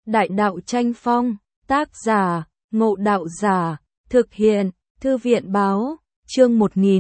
Đại đạo tranh phong, tác giả, Ngộ Đạo Giả, thực hiện, Thư viện Báo, chương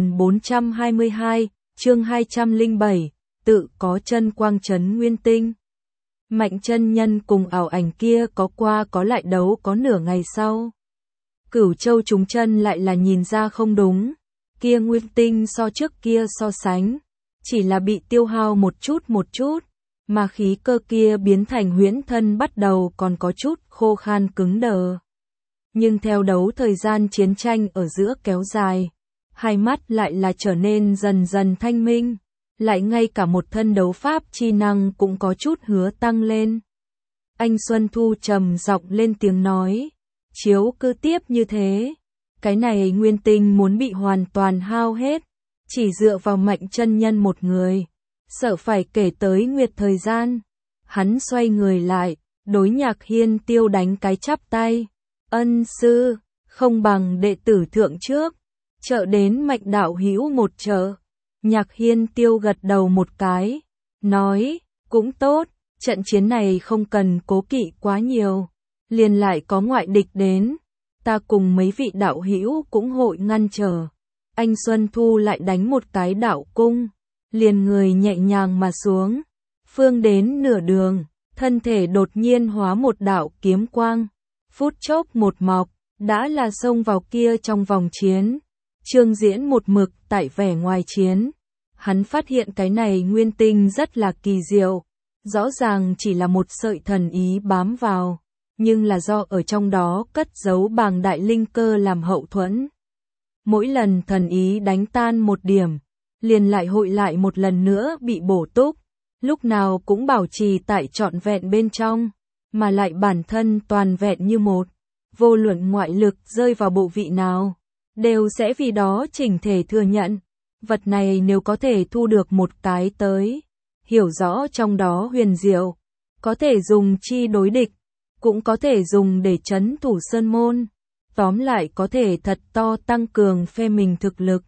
1422, chương 207, tự có chân quang trấn nguyên tinh. Mạnh chân nhân cùng ảo ảnh kia có qua có lại đấu có nửa ngày sau. Cửu Châu chúng chân lại là nhìn ra không đúng, kia nguyên tinh so trước kia so sánh, chỉ là bị tiêu hao một chút, mà khí cơ kia biến thành huyễn thân bắt đầu còn có chút khô khan cứng đờ. Nhưng theo đấu thời gian chiến tranh ở giữa kéo dài, hai mắt lại là trở nên dần dần thanh minh, lại ngay cả một thân đấu pháp chi năng cũng có chút hứa tăng lên. Anh Xuân Thu trầm giọng lên tiếng nói, chiếu cứ tiếp như thế, cái này nguyên tinh muốn bị hoàn toàn hao hết, chỉ dựa vào Mạnh chân nhân một người, sợ phải kể tới nguyệt thời gian. Hắn xoay người lại, đối Nhạc Hiên Tiêu đánh cái chắp tay, ân sư, không bằng đệ tử thượng trước, trợ đến Mạnh đạo hữu một trợ. Nhạc Hiên Tiêu gật đầu một cái, nói, cũng tốt, trận chiến này không cần cố kỵ quá nhiều, liền lại có ngoại địch đến, ta cùng mấy vị đạo hữu cũng hội ngăn trở. Anh Xuân Thu lại đánh một cái đạo cung, liền người nhẹ nhàng mà xuống, phương đến nửa đường, thân thể đột nhiên hóa một đạo kiếm quang, phút chốc một mọc, đã là xông vào kia trong vòng chiến. Trương Diễn một mực tại vẻ ngoài chiến, hắn phát hiện cái này nguyên tinh rất là kỳ diệu, rõ ràng chỉ là một sợi thần ý bám vào, nhưng là do ở trong đó cất giấu bàng đại linh cơ làm hậu thuẫn. Mỗi lần thần ý đánh tan một điểm, liền lại hội lại một lần nữa bị bổ túc, lúc nào cũng bảo trì tại trọn vẹn bên trong, mà lại bản thân toàn vẹn như một, vô luận ngoại lực rơi vào bộ vị nào, đều sẽ vì đó chỉnh thể thừa nhận. Vật này nếu có thể thu được một cái tới, hiểu rõ trong đó huyền diệu, có thể dùng chi đối địch, cũng có thể dùng để trấn thủ sơn môn, tóm lại có thể thật to tăng cường phe mình thực lực.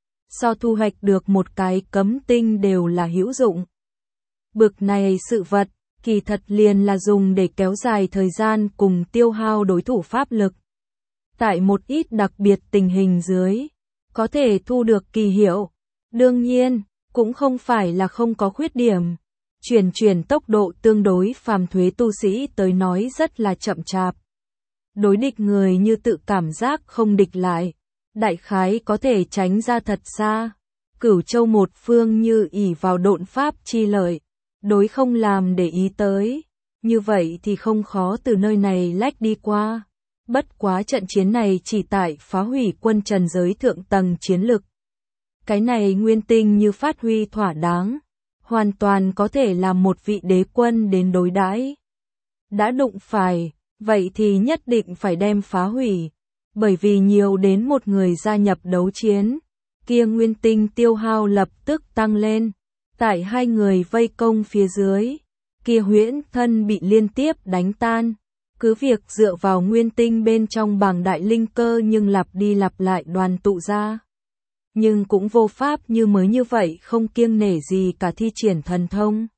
So thu hoạch được một cái cấm tinh đều là hữu dụng. Bực này sự vật, kỳ thật liền là dùng để kéo dài thời gian cùng tiêu hao đối thủ pháp lực. Tại một ít đặc biệt tình hình dưới, có thể thu được kỳ hiệu. Đương nhiên, cũng không phải là không có khuyết điểm. Chuyển tốc độ tương đối phàm thuế tu sĩ tới nói rất là chậm chạp. Đối địch người như tự cảm giác không địch lại, đại khái có thể tránh ra thật xa. Cửu Châu một phương như ỷ vào độn pháp chi lợi, đối không làm để ý tới, như vậy thì không khó từ nơi này lách đi qua. Bất quá trận chiến này chỉ tại phá hủy quân trần giới thượng tầng chiến lực. Cái này nguyên tinh như phát huy thỏa đáng, hoàn toàn có thể làm một vị đế quân đến đối đãi. Đã đụng phải, vậy thì nhất định phải đem phá hủy, bởi vì nhiều đến một người gia nhập đấu chiến, kia nguyên tinh tiêu hao lập tức tăng lên. Tại hai người vây công phía dưới, kia huyễn thân bị liên tiếp đánh tan. Cứ việc dựa vào nguyên tinh bên trong bàng đại linh cơ nhưng lặp đi lặp lại đoàn tụ ra. Nhưng cũng vô pháp như mới như vậy không kiêng nể gì cả thi triển thần thông.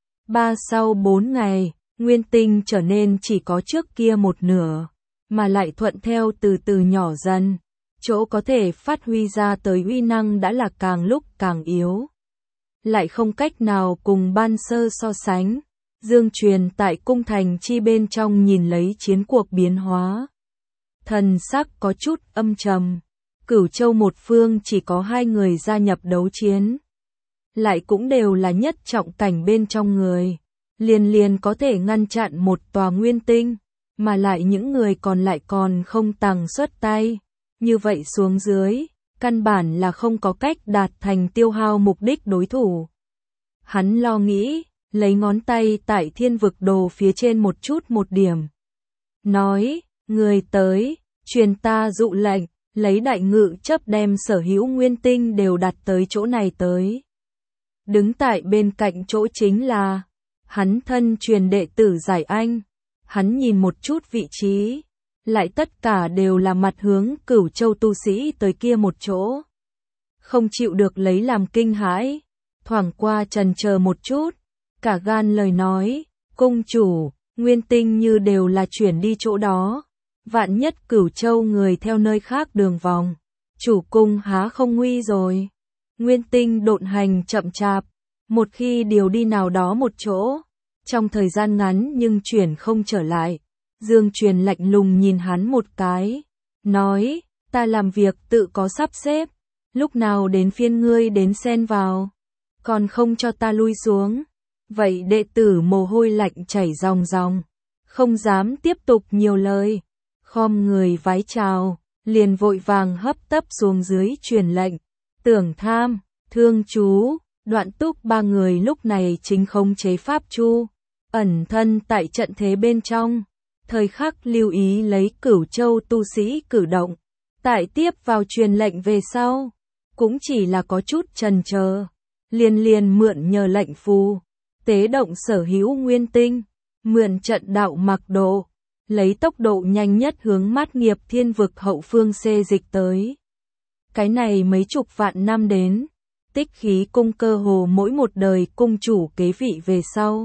Sau 4 ngày, nguyên tinh trở nên chỉ có trước kia một nửa, mà lại thuận theo từ từ nhỏ dần. Chỗ có thể phát huy ra tới uy năng đã là càng lúc càng yếu. Lại không cách nào cùng ban sơ so sánh. Dương Truyền tại cung thành chi bên trong nhìn lấy chiến cuộc biến hóa. Thần sắc có chút âm trầm. Cửu Châu một phương chỉ có 2 người gia nhập đấu chiến. Lại cũng đều là nhất trọng cảnh bên trong người. Liền có thể ngăn chặn một tòa nguyên tinh. Mà lại những người còn lại còn không tàng xuất tay. Như vậy xuống dưới, căn bản là không có cách đạt thành tiêu hao mục đích đối thủ. Hắn lo nghĩ, lấy ngón tay tại thiên vực đồ phía trên một điểm. Nói, người tới, truyền ta dụ lệnh, lấy đại ngự chấp đem sở hữu nguyên tinh đều đặt tới chỗ này tới. Đứng tại bên cạnh chỗ chính là, hắn thân truyền đệ tử Giải Anh. Hắn nhìn một chút vị trí, lại tất cả đều là mặt hướng Cửu Châu tu sĩ tới kia một chỗ. Không chịu được lấy làm kinh hãi, thoảng qua chần chờ một chút, cả gan lời nói, cung chủ, nguyên tinh như đều là chuyển đi chỗ đó. Vạn nhất Cửu Châu người theo nơi khác đường vòng, chủ cung há không nguy rồi. Nguyên tinh độn hành chậm chạp, một khi điều đi nào đó một chỗ, trong thời gian ngắn nhưng chuyển không trở lại. Dương Truyền lạnh lùng nhìn hắn một cái, nói, ta làm việc tự có sắp xếp, lúc nào đến phiên ngươi đến xen vào, còn không cho ta lui xuống. Vậy đệ tử mồ hôi lạnh chảy ròng ròng, không dám tiếp tục nhiều lời, khom người vái chào, liền vội vàng hấp tấp xuống dưới truyền lệnh. Tưởng Tham, Thương Chú, Đoạn Túc ba người lúc này chính khống chế pháp chu, ẩn thân tại trận thế bên trong, thời khắc lưu ý lấy Cửu Châu tu sĩ cử động. Tại tiếp vào truyền lệnh về sau, cũng chỉ là có chút chần chờ, liền mượn nhờ lệnh phù, tế động sở hữu nguyên tinh, mượn trận đạo mặc độ, lấy tốc độ nhanh nhất hướng Mát Nghiệp Thiên vực hậu phương xê dịch tới. Cái này mấy chục vạn năm đến, Tích Khí cung cơ hồ mỗi một đời cung chủ kế vị về sau,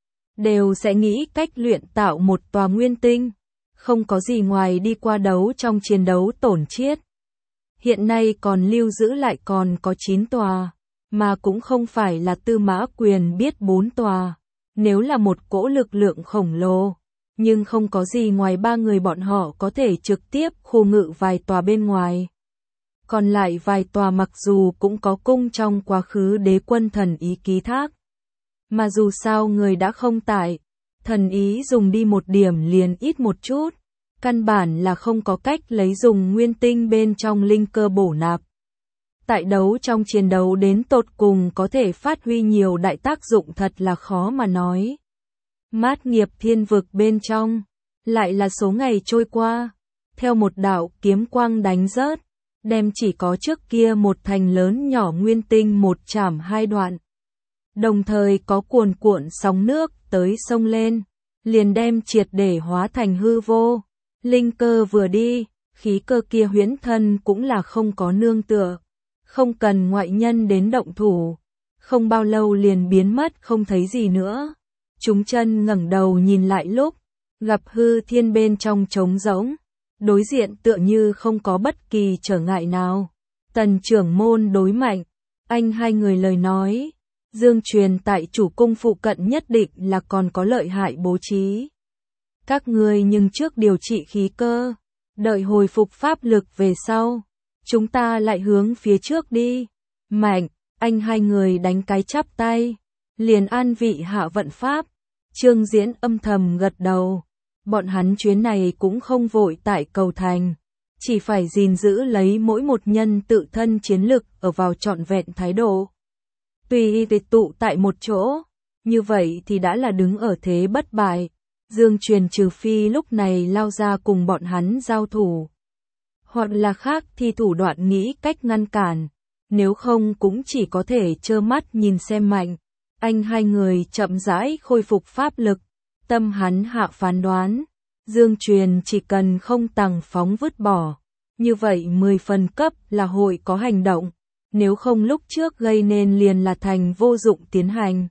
đều sẽ nghĩ cách luyện tạo một tòa nguyên tinh, không có gì ngoài đi qua đấu trong chiến đấu tổn chiết. Hiện nay còn lưu giữ lại còn có 9 tòa, mà cũng không phải là Tư Mã Quyền biết 4 tòa. Nếu là một cỗ lực lượng khổng lồ, nhưng không có gì ngoài 3 người bọn họ có thể trực tiếp khu ngự vài tòa bên ngoài. Còn lại vài tòa mặc dù cũng có cung trong quá khứ đế quân thần ý ký thác, mà dù sao người đã không tại, thần ý dùng đi một điểm liền ít một chút, căn bản là không có cách lấy dùng nguyên tinh bên trong linh cơ bổ nạp. Tại đấu trong chiến đấu đến tột cùng có thể phát huy nhiều đại tác dụng thật là khó mà nói. Mát Nghiệp Thiên vực bên trong, lại là số ngày trôi qua, theo một đạo kiếm quang đánh rớt, đem chỉ có trước kia một thành lớn nhỏ nguyên tinh một chảm hai đoạn. Đồng thời có cuồn cuộn sóng nước tới sông lên, liền đem triệt để hóa thành hư vô. Linh cơ vừa đi, khí cơ kia huyễn thân cũng là không có nương tựa, không cần ngoại nhân đến động thủ, không bao lâu liền biến mất không thấy gì nữa. Chúng chân ngẩng đầu nhìn lại lúc, gặp hư thiên bên trong trống rỗng, đối diện tựa như không có bất kỳ trở ngại nào. Tần trưởng môn đối mạnh, anh hai người lời nói, Dương Truyền tại chủ cung phụ cận nhất định là còn có lợi hại bố trí. Các ngươi nhưng trước điều trị khí cơ, đợi hồi phục pháp lực về sau, chúng ta lại hướng phía trước đi. Mạnh, anh hai người đánh cái chắp tay, liền an vị hạ vận pháp. Trương Diễn âm thầm gật đầu, bọn hắn chuyến này cũng không vội tại cầu thành, chỉ phải gìn giữ lấy mỗi một nhân tự thân chiến lực ở vào trọn vẹn thái độ. Tùy tịch tụ tại một chỗ, như vậy thì đã là đứng ở thế bất bại. Dương Truyền trừ phi lúc này lao ra cùng bọn hắn giao thủ, hoặc là khác thì thủ đoạn nghĩ cách ngăn cản, nếu không cũng chỉ có thể trơ mắt nhìn xem Mạnh. Anh hai người chậm rãi khôi phục pháp lực, tâm hắn hạ phán đoán, Dương Truyền chỉ cần không tàng phóng vứt bỏ, như vậy 10 phần cấp là hội có hành động, nếu không lúc trước gây nên liền là thành vô dụng tiến hành.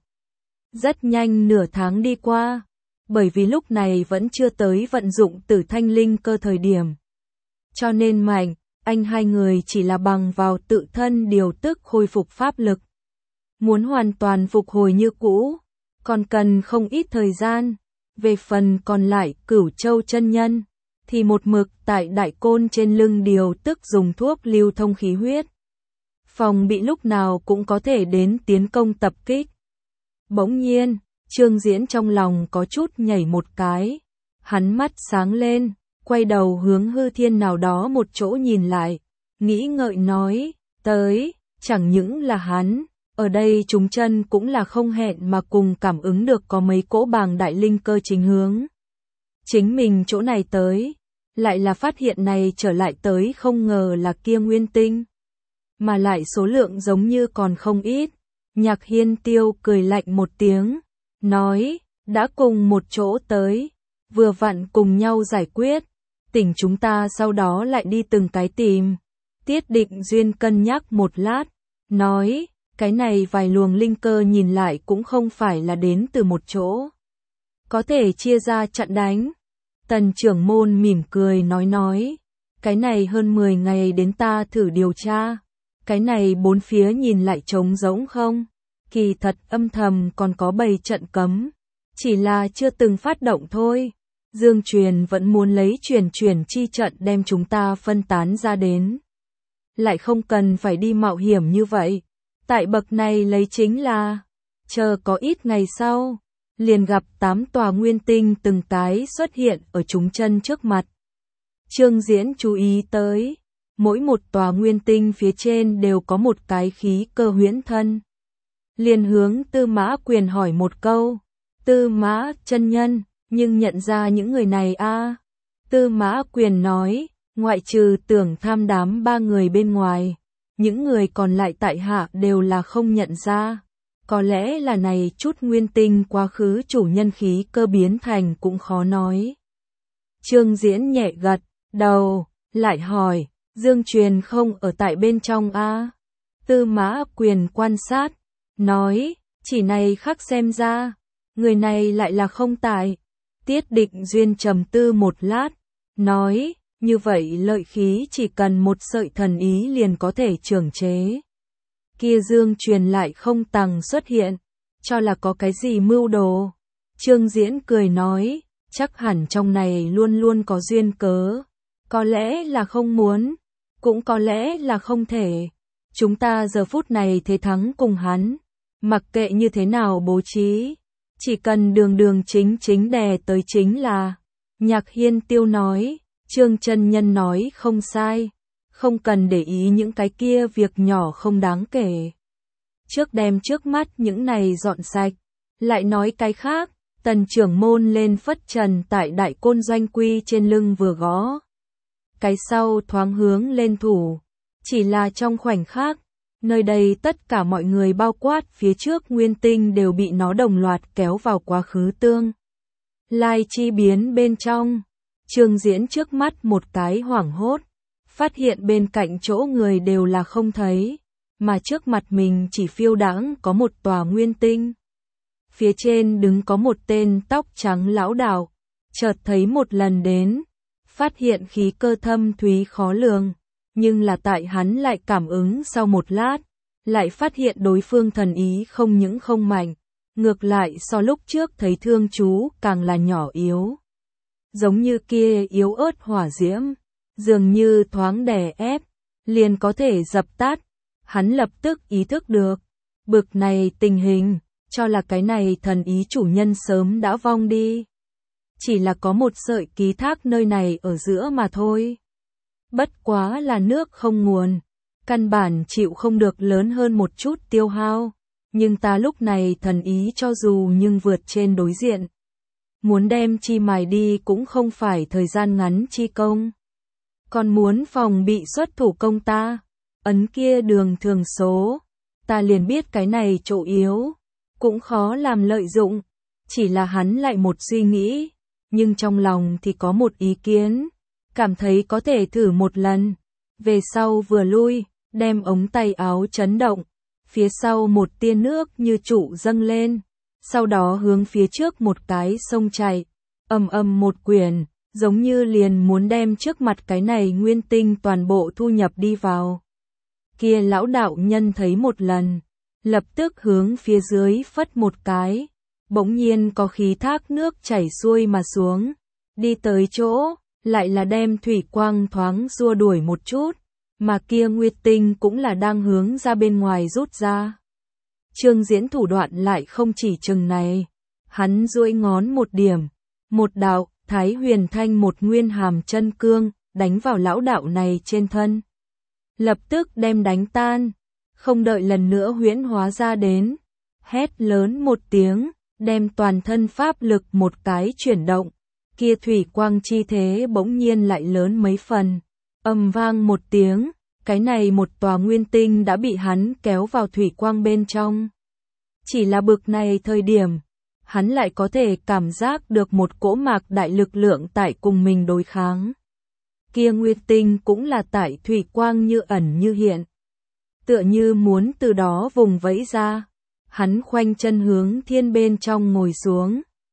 Rất nhanh nửa tháng đi qua, bởi vì lúc này vẫn chưa tới vận dụng Tử Thanh linh cơ thời điểm. Cho nên Mạnh, anh hai người chỉ là bằng vào tự thân điều tức khôi phục pháp lực. Muốn hoàn toàn phục hồi như cũ, còn cần không ít thời gian. Về phần còn lại Cửu Châu chân nhân, thì một mực tại đại côn trên lưng điều tức dùng thuốc lưu thông khí huyết, phòng bị lúc nào cũng có thể đến tiến công tập kích. Bỗng nhiên, Trương Diễn trong lòng có chút nhảy một cái, hắn mắt sáng lên, quay đầu hướng hư thiên nào đó một chỗ nhìn lại, nghĩ ngợi nói, tới, chẳng những là hắn, ở đây chúng chân cũng là không hẹn mà cùng cảm ứng được có mấy cỗ bàng đại linh cơ chính hướng. Chính mình chỗ này tới, lại là phát hiện này trở lại tới không ngờ là kia nguyên tinh, mà lại số lượng giống như còn không ít. Nhạc Hiên Tiêu cười lạnh một tiếng, nói, đã cùng một chỗ tới, vừa vặn cùng nhau giải quyết, tỉnh chúng ta sau đó lại đi từng cái tìm. Tiết Định Duyên cân nhắc một lát, nói, cái này vài luồng linh cơ nhìn lại cũng không phải là đến từ một chỗ. có thể chia ra chặn đánh. Tần trưởng môn mỉm cười nói, cái này hơn 10 ngày đến ta thử điều tra, cái này bốn phía nhìn lại trống rỗng không? Kỳ thật âm thầm còn có bày trận cấm, chỉ là chưa từng phát động thôi. Dương Truyền vẫn muốn lấy truyền chi trận đem chúng ta phân tán ra đến. Lại không cần phải đi mạo hiểm như vậy. Tại bậc này lấy chính là, chờ có ít ngày sau, liền gặp 8 tòa nguyên tinh từng cái xuất hiện ở chúng chân trước mặt. Trương Diễn chú ý tới, mỗi một tòa nguyên tinh phía trên đều có một cái khí cơ huyễn thân. Liền hướng Tư Mã Quyền hỏi một câu, Tư Mã chân nhân, nhưng nhận ra những người này a? Tư Mã Quyền nói, ngoại trừ Tưởng Tham đám 3 người bên ngoài, những người còn lại tại hạ đều là không nhận ra. Có lẽ là này chút nguyên tinh quá khứ chủ nhân khí cơ biến thành cũng khó nói. Trương Diễn nhẹ gật đầu, lại hỏi, Dương Truyền không ở tại bên trong a? Tư Mã Quyền quan sát, nói, chỉ này khắc xem ra, người này lại là không tại. Tiết Định Duyên trầm tư một lát, nói, như vậy lợi khí chỉ cần một sợi thần ý liền có thể trưởng chế. Kia Dương Truyền lại không tằng xuất hiện, cho là có cái gì mưu đồ. Trương Diễn cười nói, chắc hẳn trong này luôn luôn có duyên cớ, có lẽ là không muốn, cũng có lẽ là không thể. Chúng ta giờ phút này thế thắng cùng hắn, mặc kệ như thế nào bố trí, chỉ cần đường chính đè tới chính là. Nhạc Hiên Tiêu nói, Trương chân nhân nói không sai, không cần để ý những cái kia việc nhỏ không đáng kể. Trước đem trước mắt những này dọn sạch, lại nói cái khác. Tần trưởng môn lên phất trần tại Đại Côn Doanh Quy trên lưng vừa gõ. Cái sau thoáng hướng lên thủ, chỉ là trong khoảnh khắc, nơi đây tất cả mọi người bao quát phía trước nguyên tinh đều bị nó đồng loạt kéo vào quá khứ tương lai chi biến bên trong. Trương Diễn trước mắt một cái hoảng hốt, phát hiện bên cạnh chỗ người đều là không thấy, mà trước mặt mình chỉ phiêu đãng có một tòa nguyên tinh. Phía trên đứng có một tên tóc trắng lão đạo, chợt thấy một lần đến, phát hiện khí cơ thâm thúy khó lường, nhưng là tại hắn lại cảm ứng sau một lát, lại phát hiện đối phương thần ý không những không mạnh, ngược lại so lúc trước thấy thương chú càng là nhỏ yếu. Giống như kia yếu ớt hỏa diễm, dường như thoáng đè ép, liền có thể dập tắt. Hắn lập tức ý thức được, bực này tình hình, cho là cái này thần ý chủ nhân sớm đã vong đi. Chỉ là có một sợi ký thác nơi này ở giữa mà thôi. Bất quá là nước không nguồn, căn bản chịu không được lớn hơn một chút tiêu hao. Nhưng ta lúc này thần ý cho dù nhưng vượt trên đối diện. Muốn đem chi mài đi cũng không phải thời gian ngắn chi công. Còn muốn phòng bị xuất thủ công ta, ấn kia đường thường số, ta liền biết cái này chỗ yếu, cũng khó làm lợi dụng. Chỉ là hắn lại một suy nghĩ, nhưng trong lòng thì có một ý kiến, cảm thấy có thể thử một lần. Về sau vừa lui, đem ống tay áo chấn động, phía sau một tia nước như trụ dâng lên, sau đó hướng phía trước một cái sông chạy, ầm ầm một quyền, giống như liền muốn đem trước mặt cái này nguyên tinh toàn bộ thu nhập đi vào. Kia lão đạo nhân thấy một lần, lập tức hướng phía dưới phất một cái, bỗng nhiên có khí thác nước chảy xuôi mà xuống, đi tới chỗ, lại là đem thủy quang thoáng xua đuổi một chút, mà kia nguyệt tinh cũng là đang hướng ra bên ngoài rút ra. Trương Diễn thủ đoạn lại không chỉ chừng này, hắn duỗi ngón một điểm, một đạo, Thái Huyền Thanh một nguyên hàm chân cương, đánh vào lão đạo này trên thân. Lập tức đem đánh tan, không đợi lần nữa huyễn hóa ra đến, hét lớn một tiếng, đem toàn thân pháp lực một cái chuyển động, kia thủy quang chi thế bỗng nhiên lại lớn mấy phần, ầm vang một tiếng, cái này một tòa nguyên tinh đã bị hắn kéo vào thủy quang bên trong. Chỉ là bực này thời điểm, hắn lại có thể cảm giác được một cỗ mạc đại lực lượng tại cùng mình đối kháng. Kia nguyên tinh cũng là tại thủy quang như ẩn như hiện, tựa như muốn từ đó vùng vẫy ra. Hắn khoanh chân hướng thiên bên trong ngồi xuống,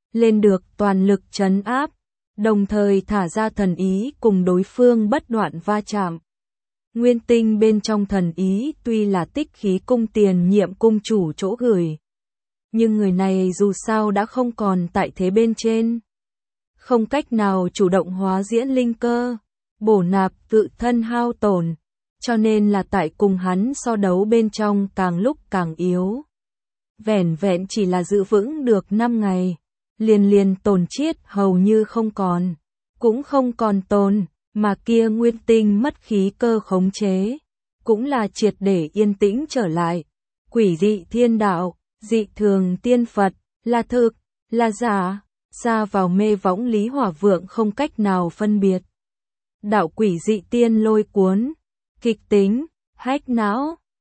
lên được toàn lực trấn áp, đồng thời thả ra thần ý cùng đối phương bất đoạn va chạm. Nguyên tinh bên trong thần ý tuy là tích khí cung tiền nhiệm cung chủ chỗ gửi, nhưng người này dù sao đã không còn tại thế bên trên, không cách nào chủ động hóa diễn linh cơ, bổ nạp tự thân hao tổn, cho nên là tại cùng hắn so đấu bên trong càng lúc càng yếu. Vẻn vẹn chỉ là giữ vững được 5 ngày, liền tổn chiết hầu như không còn, cũng không còn tồn, mà kia nguyên tinh mất khí cơ khống chế, cũng là triệt để yên tĩnh trở lại. Quỷ dị thiên đạo, dị thường tiên Phật, là thực, là giả, ra vào mê võng Lý Hỏa Vượng không cách nào phân biệt. Đạo quỷ dị tiên lôi cuốn, kịch tính, hách não.